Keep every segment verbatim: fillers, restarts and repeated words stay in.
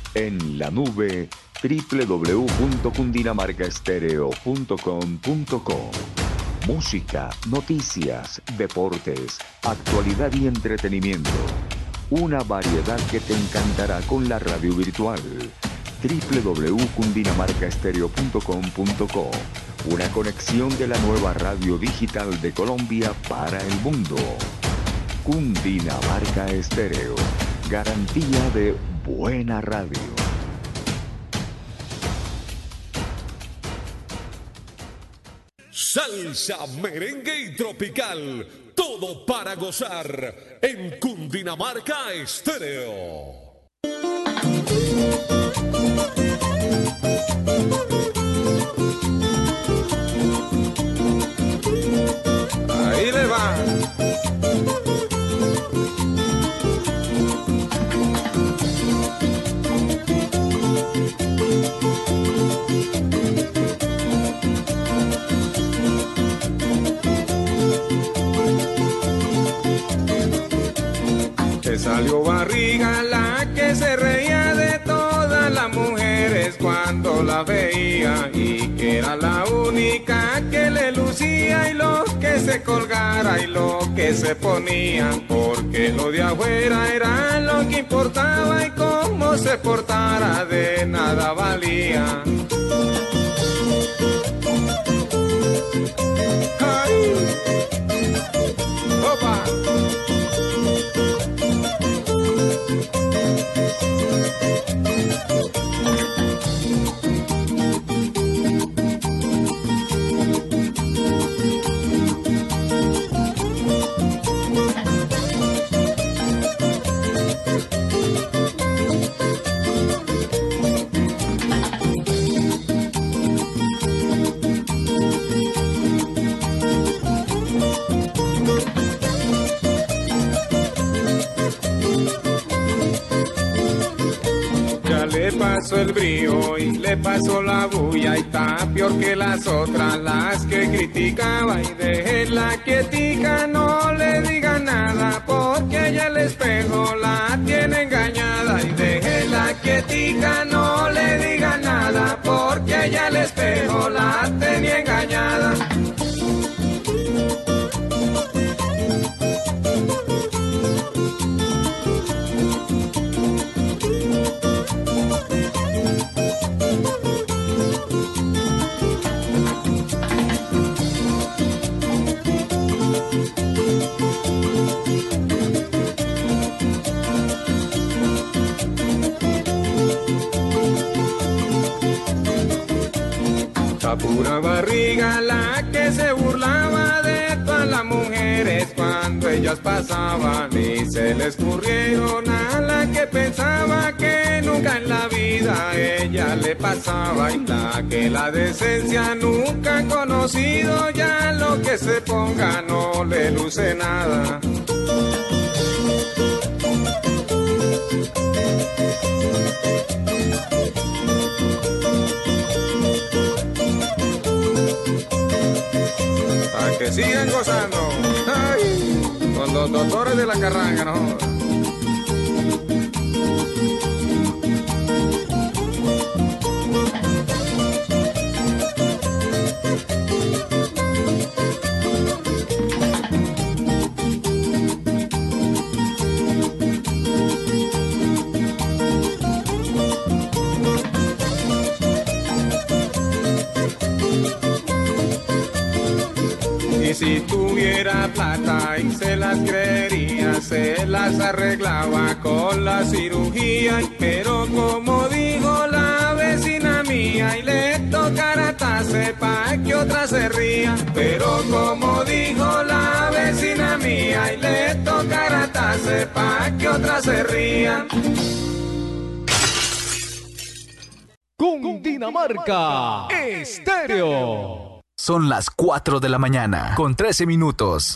En la nube, doble u doble u doble u punto cundinamarca estéreo punto com punto co. Música, noticias, deportes, actualidad y entretenimiento. Una variedad que te encantará con la radio virtual. doble u doble u doble u punto cundinamarca estéreo punto com punto co. Una conexión de la nueva radio digital de Colombia para el mundo. Cundinamarca Estéreo. Garantía de buena radio. Salsa, merengue y tropical. Todo para gozar en Cundinamarca Estéreo. Ahí le va. Que salió barriga la que se reía de todas las mujeres cuando la veía, y que era la única que le lucía y lo que se colgara y lo que se ponía, porque lo de afuera era lo que importaba y cómo se portara de nada valía. ¡Ay! ¡Opa! Le pasó el brío y le pasó la bulla y está peor que las otras, las que criticaba, y déjela quietica, no le diga nada porque ella el espejo la tiene engañada, y déjela quietica, no le diga nada porque ella el espejo la tenía engañada. La pura barriga la que se burlaba de todas las mujeres cuando ellas pasaban, y se les escurrieron a la que pensaba que nunca en la vida ella le pasaba, y la que la decencia nunca ha conocido, ya lo que se ponga no le luce nada. Para que sigan gozando, ay, con los doctores de la carranga, no. Y si tuviera plata y se las creería, se las arreglaba con la cirugía. Pero como dijo la vecina mía, y le tocara tase pa' que otra se ría. Pero como dijo la vecina mía, y le tocara tase pa' que otra se ría. Cundinamarca Estéreo. Son las cuatro de la mañana, con trece minutos.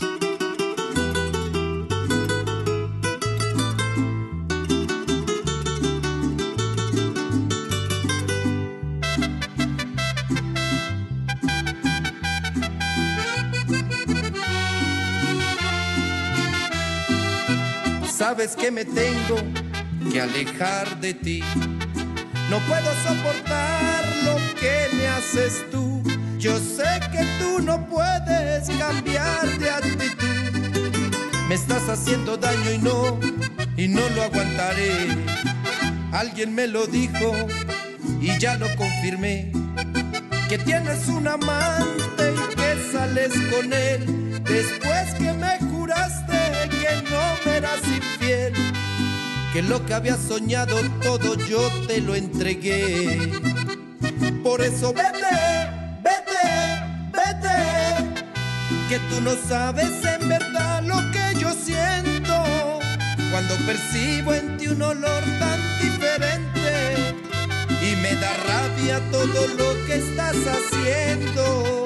Sabes que me tengo que alejar de ti, No puedo soportar lo que me haces tú. Yo sé que tú no puedes cambiar de actitud. Me estás haciendo daño y no, y no lo aguantaré. Alguien me lo dijo y ya lo confirmé, que tienes un amante y que sales con él, después que me juraste que no me eras infiel, que lo que había soñado todo yo te lo entregué. Por eso vete, vete, vete, que tú no sabes en verdad lo que yo siento cuando percibo en ti un olor tan diferente y me da rabia todo lo que estás haciendo.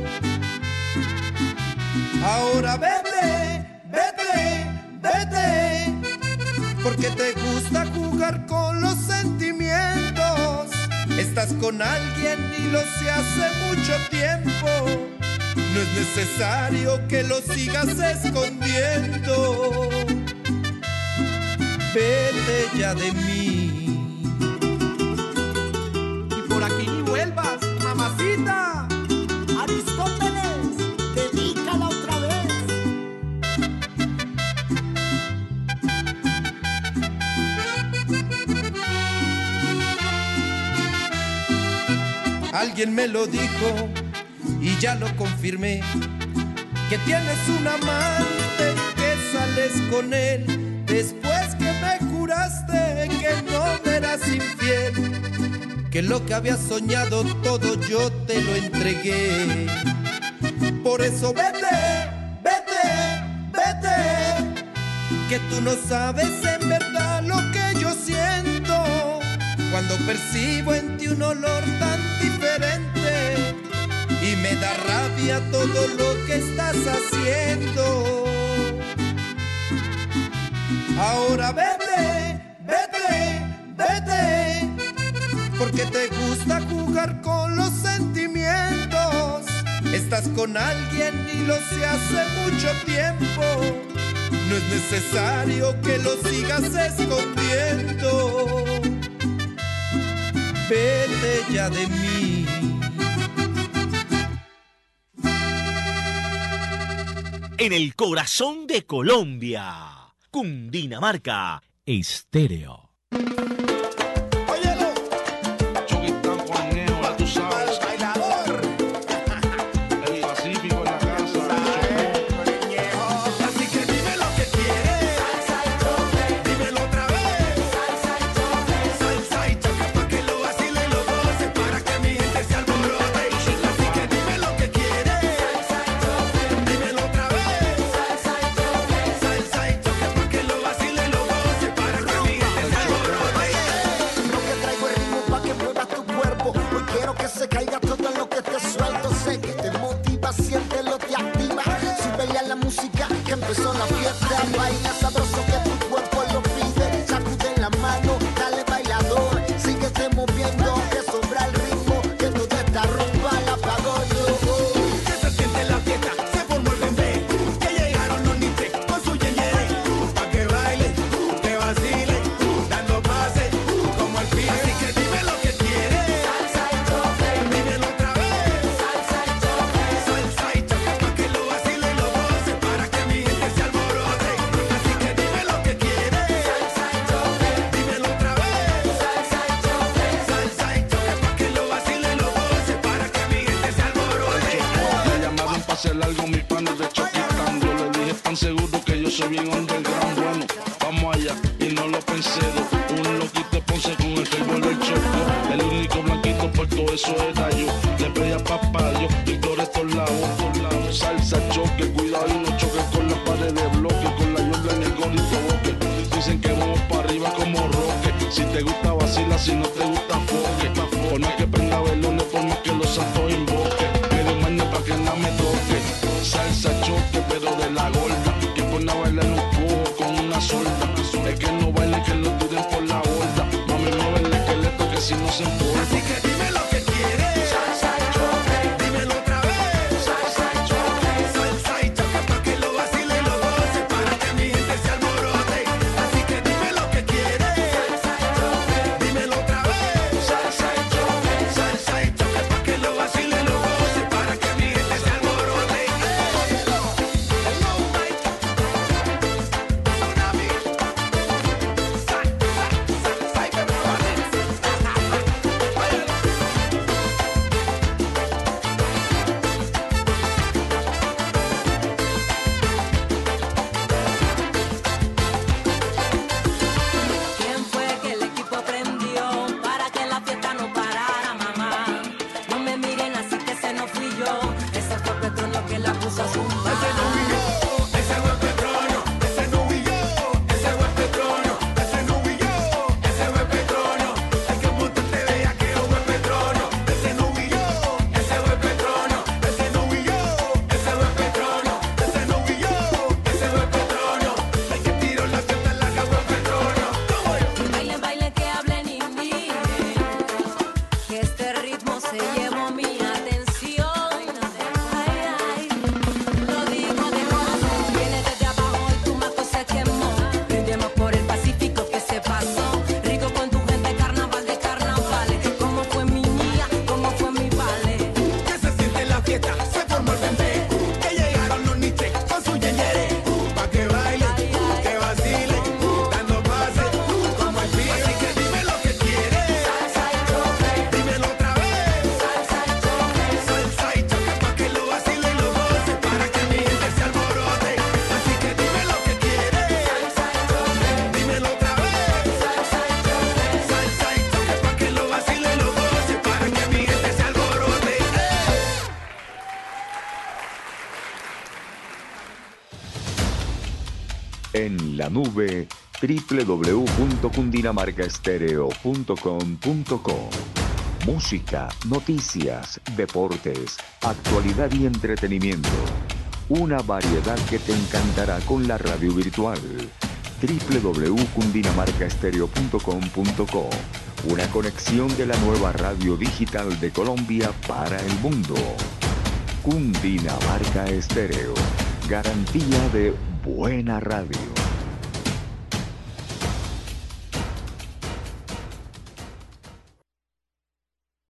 Ahora vete, vete, vete, porque te gusta jugar con los sentimientos. Estás con alguien y lo sé hace mucho tiempo. No es necesario que lo sigas escondiendo. Vete ya de mí. Y por aquí ni vuelvas, mamacita. Aristóteles, dedícala otra vez. Alguien me lo dijo y ya lo confirmé, que tienes un amante y que sales con él, después que me juraste que no me eras infiel, que lo que había soñado todo yo te lo entregué. Por eso vete, vete, vete, que tú no sabes en verdad lo que yo siento cuando percibo en ti un olor tan diferente y me da rabia todo lo que estás haciendo. Ahora vete, vete, vete, porque te gusta jugar con los sentimientos. Estás con alguien y lo sé hace mucho tiempo. No es necesario que lo sigas escondiendo. Vete ya de mí. En el corazón de Colombia, Cundinamarca Estéreo. Empezó la fiesta, baila sabroso que tu cuerpo lo pide. Sacude la mano, dale bailador, síguete moviendo, que sobra el ritmo, que toda esta rumba la pago yo. Que se siente la fiesta, se formó el bebé, que llegaron los niches con su yeyere, pa' que baile, que vacile, dando pase, como el pibe. Así que dime lo que quieres, salsa y choque, dímelo otra vez, salsa y choque, salsa y choque, pa' que lo vacile y lo goce, para que mi gente se alborote. Así que dime lo que quieres, salsa y choque, dímelo otra vez, salsa y choque, salsa y choque, pa' que lo vacile y lo goce, para que mi gente se alborote. Me llamaron pa' hacer algo mis panes de Choquitán. Yo le dije tan seguro que yo soy bien underground. Bueno, vamos allá y no lo pensé. Un loquito de Ponce con el fútbol del choco. El único blanquito por todo eso era yo. Le pedía papá Dios y por estos lados, por lados. Salsa, choque, cuidado y no choques con la pared de bloque. Con la yola en el gol y provoque. Dicen que vamos para arriba como roque. Si te gusta vacila, si no te gusta foque. Por más que prenda velones, por más que los santos invoque. Pero mañana pa' que nada me toque. Salsa, choque, pero de la gorda. Que pone a bailar un cubo con una solda. Es que no bailen, que lo tiren por la borda. Mami, muévele que le toque si no se importa. Así que dime lo que quieres, salsa y choque, dímelo otra vez, salsa y choque, salsa y choque, pa' que lo vacile y lo goce, para que mi gente se alborote. Así que dime lo que quieres, salsa y choque, dímelo otra vez, la nube doble u doble u doble u punto cundinamarca estéreo punto com punto co. Música, noticias, deportes, actualidad y entretenimiento. Una variedad que te encantará con la radio virtual. doble u doble u doble u punto cundinamarca estéreo punto com punto co. Una conexión de la nueva radio digital de Colombia para el mundo. Cundinamarca Estéreo. Garantía de buena radio.